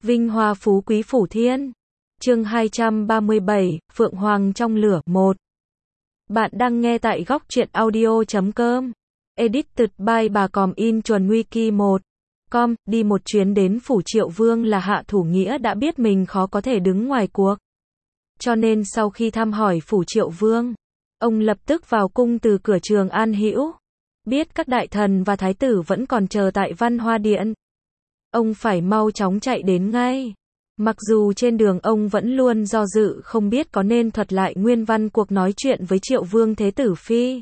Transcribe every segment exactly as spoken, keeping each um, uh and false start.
Vinh hoa phú quý phủ thiên. Chương hai trăm ba mươi bảy, Phượng Hoàng trong lửa, một. Bạn đang nghe tại góc truyện audio chấm com. Edited by bà Còm in chuẩn wiki một. Com, đi một chuyến đến phủ Triệu Vương là Hạ Thủ Nghĩa đã biết mình khó có thể đứng ngoài cuộc. Cho nên sau khi thăm hỏi phủ Triệu Vương, ông lập tức vào cung từ cửa Trường An Hữu. Biết các đại thần và thái tử vẫn còn chờ tại Văn Hoa Điện, ông phải mau chóng chạy đến ngay. Mặc dù trên đường ông vẫn luôn do dự không biết có nên thuật lại nguyên văn cuộc nói chuyện với Triệu Vương Thế Tử Phi.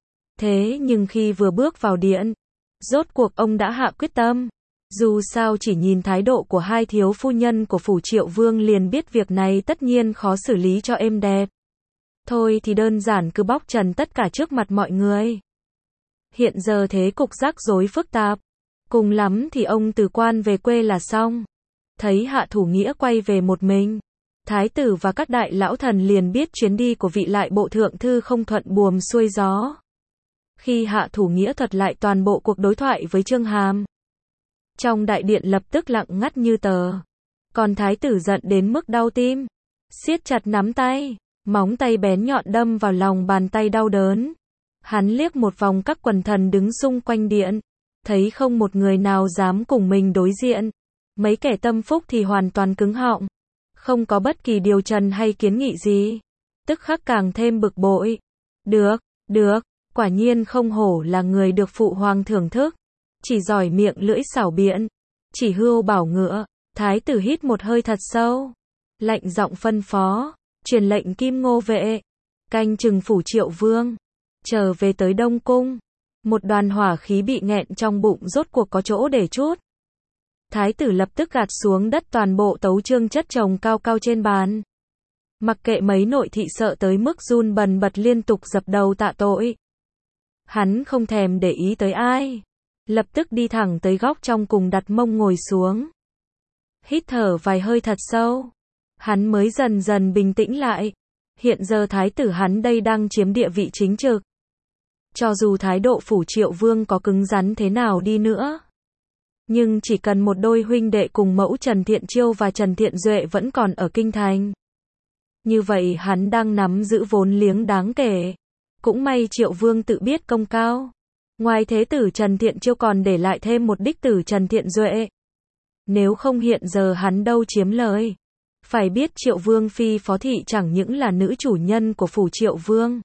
Thế nhưng khi vừa bước vào điện, rốt cuộc ông đã hạ quyết tâm. Dù sao chỉ nhìn thái độ của hai thiếu phu nhân của phủ Triệu Vương liền biết việc này tất nhiên khó xử lý cho êm đẹp. Thôi thì đơn giản cứ bóc trần tất cả trước mặt mọi người. Hiện giờ thế cục rắc rối phức tạp, cùng lắm thì ông từ quan về quê là xong. Thấy Hạ Thủ Nghĩa quay về một mình, thái tử và các đại lão thần liền biết chuyến đi của vị lại bộ thượng thư không thuận buồm xuôi gió. Khi Hạ Thủ Nghĩa thuật lại toàn bộ cuộc đối thoại với Chương Hàm, trong đại điện lập tức lặng ngắt như tờ. Còn thái tử giận đến mức đau tim, siết chặt nắm tay, móng tay bén nhọn đâm vào lòng bàn tay đau đớn. Hắn liếc một vòng các quần thần đứng xung quanh điện, thấy không một người nào dám cùng mình đối diện. Mấy kẻ tâm phúc thì hoàn toàn cứng họng, không có bất kỳ điều trần hay kiến nghị gì. Tức khắc càng thêm bực bội. Được, được, quả nhiên không hổ là người được phụ hoàng thưởng thức. Chỉ giỏi miệng lưỡi xảo biện, chỉ hươu bảo ngựa. Thái tử hít một hơi thật sâu, lạnh giọng phân phó, truyền lệnh Kim Ngô vệ, canh chừng phủ Triệu Vương, trở về tới Đông Cung. Một đoàn hỏa khí bị nghẹn trong bụng rốt cuộc có chỗ để trút. Thái tử lập tức gạt xuống đất toàn bộ tấu chương chất chồng cao cao trên bàn. Mặc kệ mấy nội thị sợ tới mức run bần bật liên tục dập đầu tạ tội. Hắn không thèm để ý tới ai, lập tức đi thẳng tới góc trong cùng đặt mông ngồi xuống. Hít thở vài hơi thật sâu, hắn mới dần dần bình tĩnh lại. Hiện giờ thái tử hắn đây đang chiếm địa vị chính trực. Cho dù thái độ phủ Triệu Vương có cứng rắn thế nào đi nữa, nhưng chỉ cần một đôi huynh đệ cùng mẫu Trần Thiện Chiêu và Trần Thiện Duệ vẫn còn ở kinh thành, như vậy hắn đang nắm giữ vốn liếng đáng kể. Cũng may Triệu Vương tự biết công cao, ngoài thế tử Trần Thiện Chiêu còn để lại thêm một đích tử Trần Thiện Duệ. Nếu không hiện giờ hắn đâu chiếm lời. Phải biết Triệu Vương phi phó thị chẳng những là nữ chủ nhân của phủ Triệu Vương,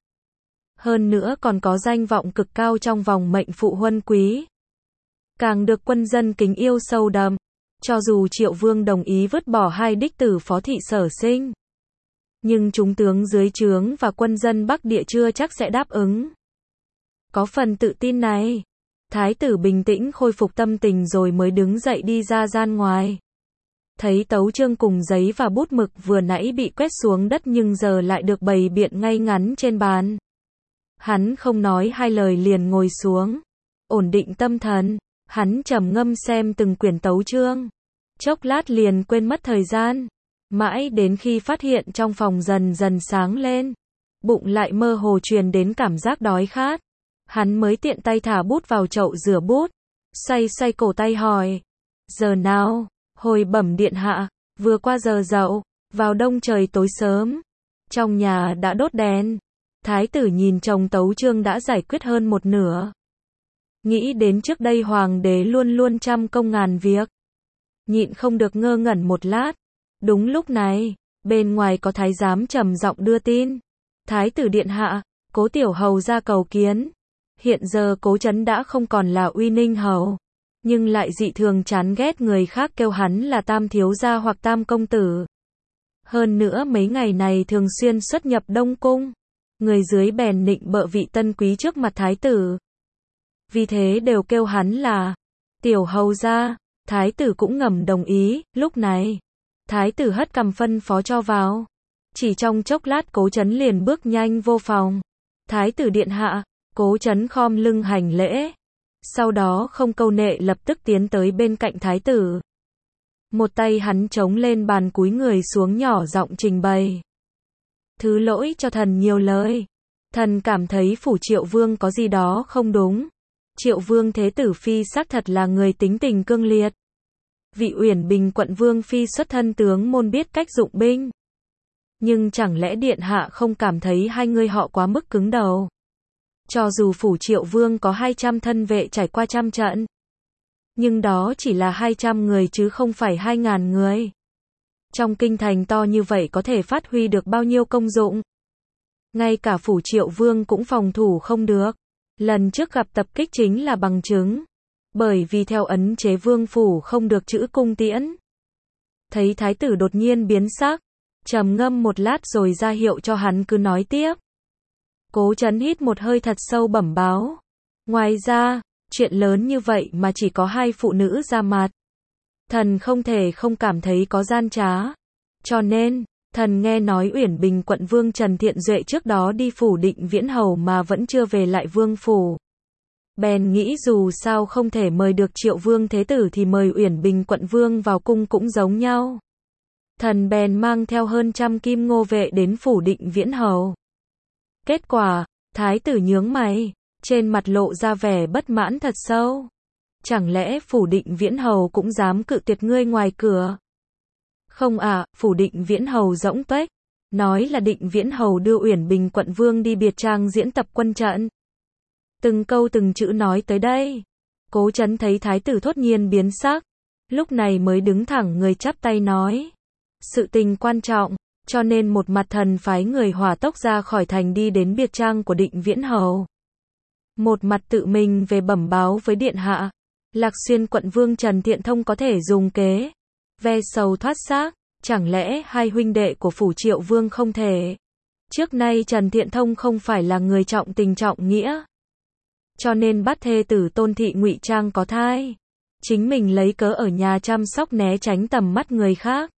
hơn nữa còn có danh vọng cực cao trong vòng mệnh phụ huân quý, càng được quân dân kính yêu sâu đậm. Cho dù Triệu Vương đồng ý vứt bỏ hai đích tử phó thị sở sinh, nhưng chúng tướng dưới trướng và quân dân Bắc Địa chưa chắc sẽ đáp ứng. Có phần tự tin này, thái tử bình tĩnh khôi phục tâm tình rồi mới đứng dậy đi ra gian ngoài. Thấy tấu chương cùng giấy và bút mực vừa nãy bị quét xuống đất nhưng giờ lại được bày biện ngay ngắn trên bàn. Hắn không nói hai lời liền ngồi xuống, ổn định tâm thần. Hắn trầm ngâm xem từng quyển tấu chương, chốc lát liền quên mất thời gian, mãi đến khi phát hiện trong phòng dần dần sáng lên, bụng lại mơ hồ truyền đến cảm giác đói khát. Hắn mới tiện tay thả bút vào chậu rửa bút, xoay xoay cổ tay hỏi, giờ nào? Hồi bẩm điện hạ, vừa qua giờ dậu, vào đông trời tối sớm, trong nhà đã đốt đèn. Thái tử nhìn chồng tấu chương đã giải quyết hơn một nửa. Nghĩ đến trước đây hoàng đế luôn luôn trăm công ngàn việc, nhịn không được ngơ ngẩn một lát. Đúng lúc này, bên ngoài có thái giám trầm giọng đưa tin. Thái tử điện hạ, Cố tiểu hầu ra cầu kiến. Hiện giờ Cố Chấn đã không còn là Uy Ninh hầu, nhưng lại dị thường chán ghét người khác kêu hắn là Tam thiếu gia hoặc Tam công tử. Hơn nữa mấy ngày này thường xuyên xuất nhập Đông cung, người dưới bèn nịnh bợ vị tân quý trước mặt thái tử, vì thế đều kêu hắn là tiểu hầu gia. Thái tử cũng ngầm đồng ý. Lúc này, thái tử hất cằm phân phó cho vào. Chỉ trong chốc lát Cố Chấn liền bước nhanh vô phòng. Thái tử điện hạ. Cố Chấn khom lưng hành lễ, sau đó không câu nệ lập tức tiến tới bên cạnh thái tử. Một tay hắn chống lên bàn cúi người xuống nhỏ giọng trình bày. Thứ lỗi cho thần nhiều lời. Thần cảm thấy phủ Triệu Vương có gì đó không đúng. Triệu Vương Thế Tử Phi xác thật là người tính tình cương liệt, vị Uyển Bình quận vương phi xuất thân tướng môn biết cách dụng binh. Nhưng chẳng lẽ điện hạ không cảm thấy hai người họ quá mức cứng đầu? Cho dù phủ Triệu Vương có hai trăm thân vệ trải qua trăm trận, nhưng đó chỉ là hai trăm người chứ không phải hai ngàn người. Trong kinh thành to như vậy có thể phát huy được bao nhiêu công dụng? Ngay cả phủ Triệu Vương cũng phòng thủ không được. Lần trước gặp tập kích chính là bằng chứng. Bởi vì theo ấn chế vương phủ không được trữ cung tiễn. Thấy thái tử đột nhiên biến sắc, trầm ngâm một lát rồi ra hiệu cho hắn cứ nói tiếp. Cố Chấn hít một hơi thật sâu bẩm báo. Ngoài ra, chuyện lớn như vậy mà chỉ có hai phụ nữ ra mặt. Thần không thể không cảm thấy có gian trá. Cho nên, thần nghe nói Uyển Bình quận vương Trần Thiện Duệ trước đó đi phủ Định Viễn Hầu mà vẫn chưa về lại vương phủ. Bèn nghĩ dù sao không thể mời được Triệu Vương Thế Tử thì mời Uyển Bình quận vương vào cung cũng giống nhau. Thần bèn mang theo hơn trăm kim ngô vệ đến phủ Định Viễn Hầu. Kết quả, thái tử nhướng mày, trên mặt lộ ra vẻ bất mãn thật sâu. Chẳng lẽ phủ Định Viễn Hầu cũng dám cự tuyệt ngươi ngoài cửa? Không ạ, à, phủ Định Viễn Hầu rỗng tuếch, nói là Định Viễn Hầu đưa Uyển Bình quận vương đi biệt trang diễn tập quân trận. Từng câu từng chữ nói tới đây. Cố Chấn thấy thái tử thốt nhiên biến sắc, lúc này mới đứng thẳng người chắp tay nói. Sự tình quan trọng, cho nên một mặt thần phái người hỏa tốc ra khỏi thành đi đến biệt trang của Định Viễn Hầu. Một mặt tự mình về bẩm báo với điện hạ. Lạc Xuyên quận vương Trần Thiện Thông có thể dùng kế ve sầu thoát xác, chẳng lẽ hai huynh đệ của phủ Triệu Vương không thể? Trước nay Trần Thiện Thông không phải là người trọng tình trọng nghĩa, cho nên bắt thê tử Tôn thị ngụy trang có thai, chính mình lấy cớ ở nhà chăm sóc né tránh tầm mắt người khác.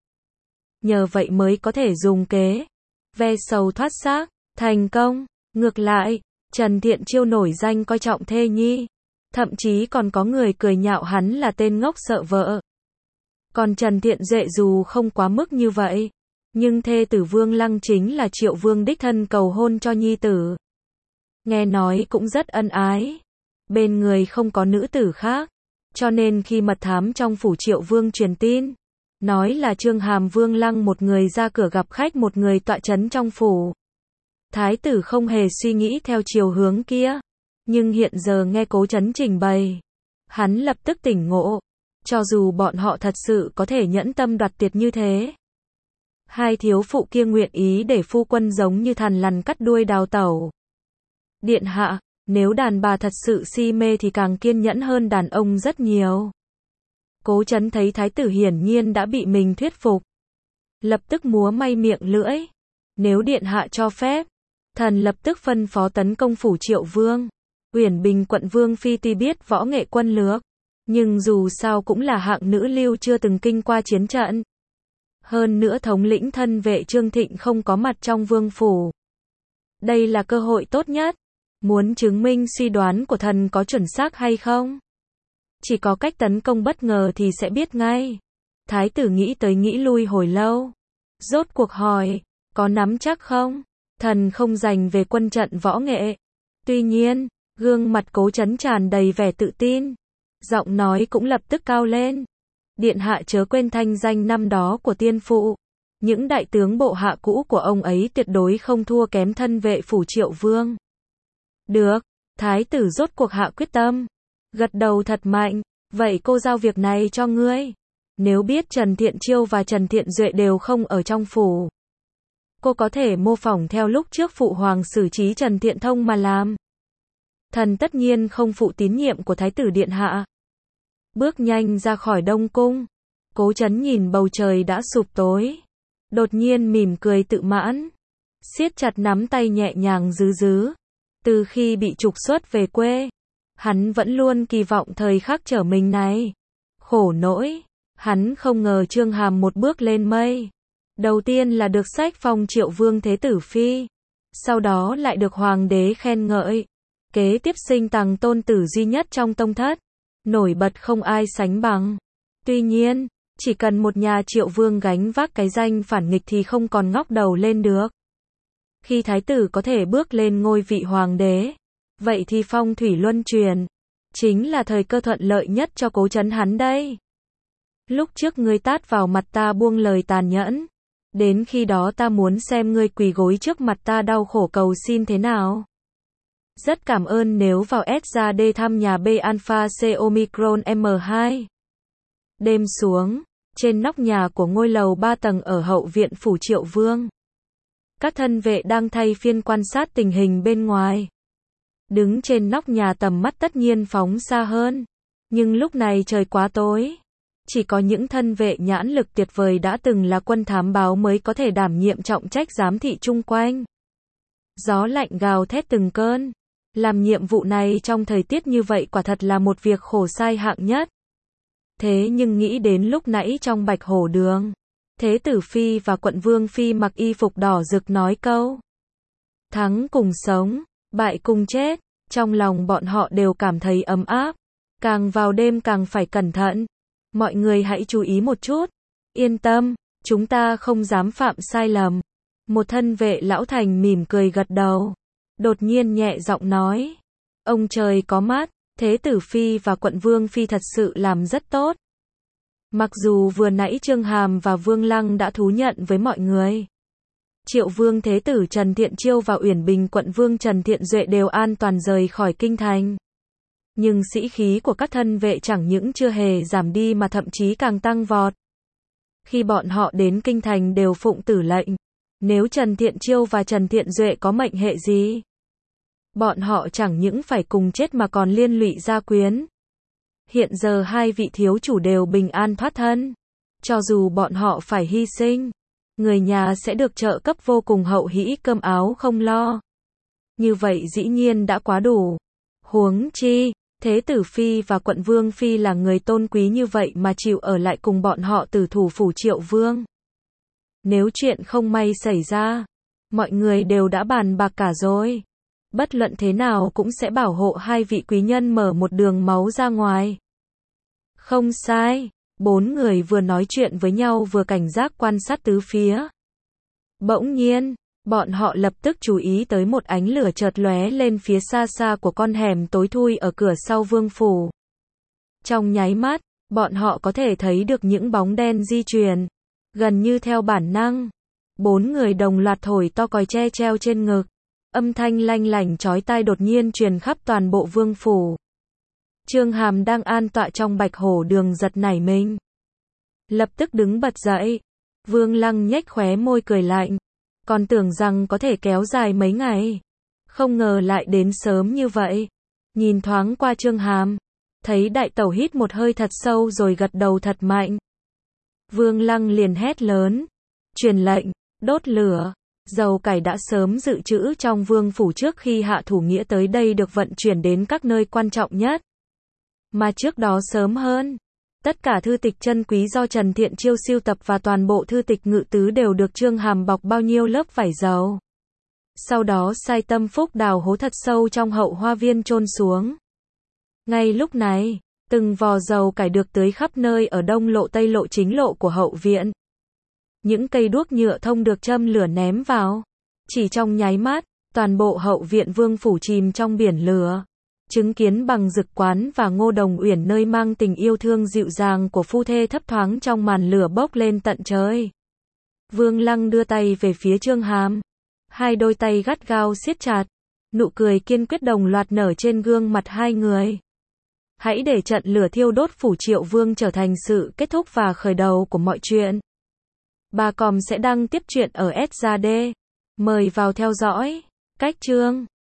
Nhờ vậy mới có thể dùng kế ve sầu thoát xác, thành công. Ngược lại, Trần Thiện Chiêu nổi danh coi trọng thê nhi, thậm chí còn có người cười nhạo hắn là tên ngốc sợ vợ. Còn Trần Thiện Duệ dù không quá mức như vậy, nhưng thê tử Vương Lăng chính là Triệu Vương đích thân cầu hôn cho nhi tử. Nghe nói cũng rất ân ái, bên người không có nữ tử khác, cho nên khi mật thám trong phủ Triệu Vương truyền tin, nói là Trương Hàm Vương Lăng một người ra cửa gặp khách một người tọa chấn trong phủ. Thái tử không hề suy nghĩ theo chiều hướng kia, nhưng hiện giờ nghe Cố Chấn trình bày, hắn lập tức tỉnh ngộ, cho dù bọn họ thật sự có thể nhẫn tâm đoạt tiệt như thế. Hai thiếu phụ kia nguyện ý để phu quân giống như thằn lằn cắt đuôi đào tẩu. Điện hạ, nếu đàn bà thật sự si mê thì càng kiên nhẫn hơn đàn ông rất nhiều. Cố Chấn thấy thái tử hiển nhiên đã bị mình thuyết phục, lập tức múa may miệng lưỡi. Nếu điện hạ cho phép, thần lập tức phân phó tấn công phủ Triệu Vương. Uyển Bình quận vương phi tuy biết võ nghệ quân lược, nhưng dù sao cũng là hạng nữ lưu chưa từng kinh qua chiến trận. Hơn nữa thống lĩnh thân vệ Trương Thịnh không có mặt trong vương phủ. Đây là cơ hội tốt nhất. Muốn chứng minh suy đoán của thần có chuẩn xác hay không? Chỉ có cách tấn công bất ngờ thì sẽ biết ngay. Thái tử nghĩ tới nghĩ lui hồi lâu. Rốt cuộc hỏi, có nắm chắc không? Thần không dành về quân trận võ nghệ. Tuy nhiên, gương mặt Cố Chấn tràn đầy vẻ tự tin. Giọng nói cũng lập tức cao lên. Điện hạ chớ quên thanh danh năm đó của tiên phụ. Những đại tướng bộ hạ cũ của ông ấy tuyệt đối không thua kém thân vệ phủ Triệu Vương. Được, thái tử rốt cuộc hạ quyết tâm. Gật đầu thật mạnh, vậy cô giao việc này cho ngươi. Nếu biết Trần Thiện Chiêu và Trần Thiện Duệ đều không ở trong phủ, cô có thể mô phỏng theo lúc trước phụ hoàng xử trí Trần Thiện Thông mà làm. Thần tất nhiên không phụ tín nhiệm của thái tử điện hạ. Bước nhanh ra khỏi Đông Cung. Cố Chấn nhìn bầu trời đã sụp tối, đột nhiên mỉm cười tự mãn, siết chặt nắm tay nhẹ nhàng rứ rứ. Từ khi bị trục xuất về quê, hắn vẫn luôn kỳ vọng thời khắc trở mình này. Khổ nỗi, hắn không ngờ Trương Hàm một bước lên mây. Đầu tiên là được sách phong Triệu Vương Thế Tử Phi, sau đó lại được hoàng đế khen ngợi. Kế tiếp sinh tằng tôn tử duy nhất trong tông thất, nổi bật không ai sánh bằng. Tuy nhiên, chỉ cần một nhà Triệu Vương gánh vác cái danh phản nghịch thì không còn ngóc đầu lên được. Khi thái tử có thể bước lên ngôi vị hoàng đế, vậy thì phong thủy luân chuyển, chính là thời cơ thuận lợi nhất cho Cố Chấn hắn đây. Lúc trước ngươi tát vào mặt ta buông lời tàn nhẫn. Đến khi đó ta muốn xem ngươi quỳ gối trước mặt ta đau khổ cầu xin thế nào. Rất cảm ơn nếu vào S ra D thăm nhà B Alpha C Omicron M hai. Đêm xuống, trên nóc nhà của ngôi lầu ba tầng ở hậu viện phủ Triệu Vương. Các thân vệ đang thay phiên quan sát tình hình bên ngoài. Đứng trên nóc nhà tầm mắt tất nhiên phóng xa hơn. Nhưng lúc này trời quá tối. Chỉ có những thân vệ nhãn lực tuyệt vời đã từng là quân thám báo mới có thể đảm nhiệm trọng trách giám thị chung quanh. Gió lạnh gào thét từng cơn. Làm nhiệm vụ này trong thời tiết như vậy quả thật là một việc khổ sai hạng nhất. Thế nhưng nghĩ đến lúc nãy trong Bạch Hổ Đường, Thế tử Phi và Quận Vương Phi mặc y phục đỏ rực nói câu thắng cùng sống, bại cùng chết, trong lòng bọn họ đều cảm thấy ấm áp. Càng vào đêm càng phải cẩn thận. Mọi người hãy chú ý một chút. Yên tâm, chúng ta không dám phạm sai lầm. Một thân vệ lão thành mỉm cười gật đầu. Đột nhiên nhẹ giọng nói. Ông trời có mắt, Thế tử Phi và Quận Vương Phi thật sự làm rất tốt. Mặc dù vừa nãy Trương Hàm và Vương Lăng đã thú nhận với mọi người. Triệu Vương Thế tử Trần Thiện Chiêu và Uyển Bình Quận Vương Trần Thiện Duệ đều an toàn rời khỏi kinh thành. Nhưng sĩ khí của các thân vệ chẳng những chưa hề giảm đi mà thậm chí càng tăng vọt. Khi bọn họ đến kinh thành đều phụng tử lệnh. Nếu Trần Thiện Chiêu và Trần Thiện Duệ có mệnh hệ gì, bọn họ chẳng những phải cùng chết mà còn liên lụy gia quyến. Hiện giờ hai vị thiếu chủ đều bình an thoát thân. Cho dù bọn họ phải hy sinh, người nhà sẽ được trợ cấp vô cùng hậu hĩ, cơm áo không lo. Như vậy dĩ nhiên đã quá đủ. Huống chi, Thế tử Phi và Quận Vương Phi là người tôn quý như vậy mà chịu ở lại cùng bọn họ từ thủ phủ Triệu Vương. Nếu chuyện không may xảy ra, mọi người đều đã bàn bạc cả rồi. Bất luận thế nào cũng sẽ bảo hộ hai vị quý nhân mở một đường máu ra ngoài. Không sai, bốn người vừa nói chuyện với nhau vừa cảnh giác quan sát tứ phía. Bỗng nhiên, bọn họ lập tức chú ý tới một ánh lửa chợt lóe lên phía xa xa của con hẻm tối thui ở cửa sau vương phủ. Trong nháy mắt, bọn họ có thể thấy được những bóng đen di chuyển. Gần như theo bản năng, bốn người đồng loạt thổi to còi tre treo trên ngực. Âm thanh lanh lảnh chói tai đột nhiên truyền khắp toàn bộ vương phủ. Trương Hàm đang an tọa trong Bạch Hổ Đường giật nảy mình. Lập tức đứng bật dậy. Vương Lăng nhếch khóe môi cười lạnh. Còn tưởng rằng có thể kéo dài mấy ngày. Không ngờ lại đến sớm như vậy. Nhìn thoáng qua Trương Hàm. Thấy đại tẩu hít một hơi thật sâu rồi gật đầu thật mạnh. Vương Lăng liền hét lớn. Truyền lệnh, đốt lửa. Dầu cải đã sớm dự trữ trong vương phủ trước khi hạ thủ nghĩa tới đây được vận chuyển đến các nơi quan trọng nhất. Mà trước đó sớm hơn, tất cả thư tịch chân quý do Trần Thiện Chiêu sưu tập và toàn bộ thư tịch ngự tứ đều được Trương Hàm bọc bao nhiêu lớp vải dầu. Sau đó sai Tâm Phúc đào hố thật sâu trong hậu hoa viên chôn xuống. Ngay lúc này, từng vò dầu cải được tưới khắp nơi ở đông lộ tây lộ chính lộ của hậu viện. Những cây đuốc nhựa thông được châm lửa ném vào. Chỉ trong nháy mắt, toàn bộ hậu viện vương phủ chìm trong biển lửa. Chứng kiến Bằng Dực Quán và Ngô Đồng Uyển nơi mang tình yêu thương dịu dàng của phu thê thấp thoáng trong màn lửa bốc lên tận trời. Vương Lăng đưa tay về phía Trương Hàm. Hai đôi tay gắt gao siết chặt. Nụ cười kiên quyết đồng loạt nở trên gương mặt hai người. Hãy để trận lửa thiêu đốt phủ Triệu Vương trở thành sự kết thúc và khởi đầu của mọi chuyện. Bà Còm sẽ đăng tiếp chuyện ở S ra D. Mời vào theo dõi. Cách chương